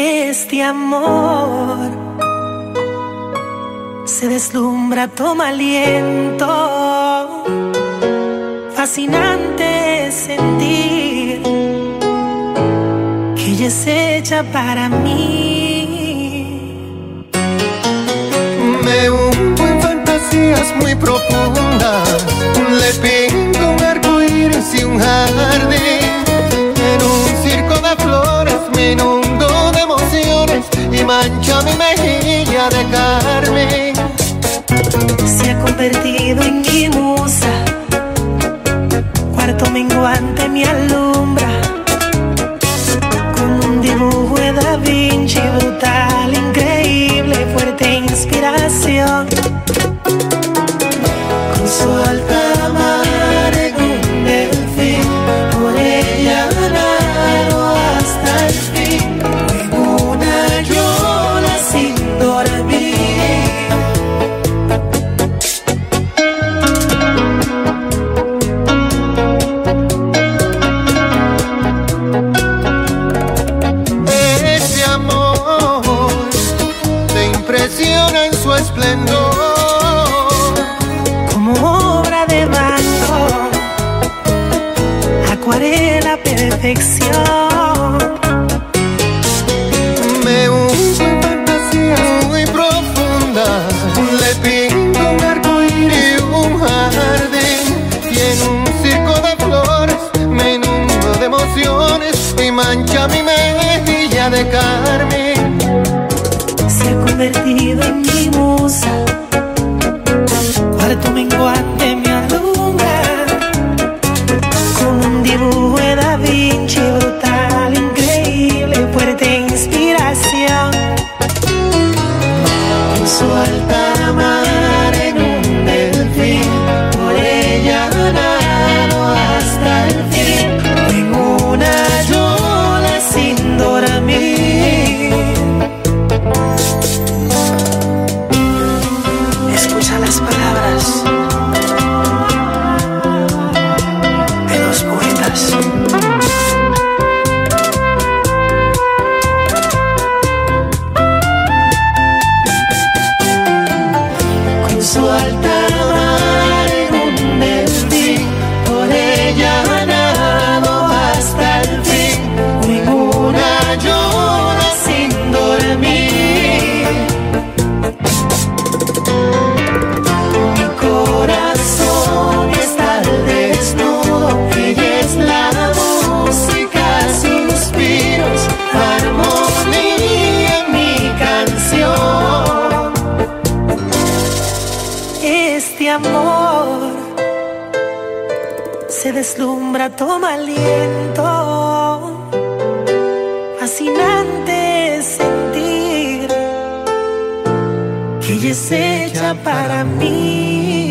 Este amor se deslumbra, toma aliento. Fascinante sentir que ella es hecha para mí. Me hundo en fantasías muy profundas, le pinto un arco iris y un jardín. En un circo de flores me inundo de emociones y mancha mi mejilla de carmín. Se ha convertido en mi musa, cuarto menguante me alumbra, como un dibujo de Da Vinci, brutal, increíble, fuerte inspiración. Con su alta mar en un delfín, por ella nado hasta el fin, en una yola sin dormir. Ese amor te impresiona en su esplendor, Como obra de Van Gogh, acuarela perfección. me hundo en fantasías muy profundas, le pinto un arco iris y un jardín. Y en un circo de flores me inundo de emociones y mancha mi mejilla de carmín. Se ha convertido en mi musa, cuarto menguante me alumbra, como un dibujo de Da Vinci, brutal, increíble, fuerte inspiración. Con su alta mar en un delfín, por ella nado hasta el fin, en una yola sin dormir. Escucha las palabras de los poetas. Con su alta mar en un delfín, por ella nado hasta el fin, en una yola sin dormir. Mi corazón está al desnudo, ella es la música, suspiros, armonía en mi canción. Este amor se deslumbra, toma aliento. Fascinante sentir que ella es hecha para mí.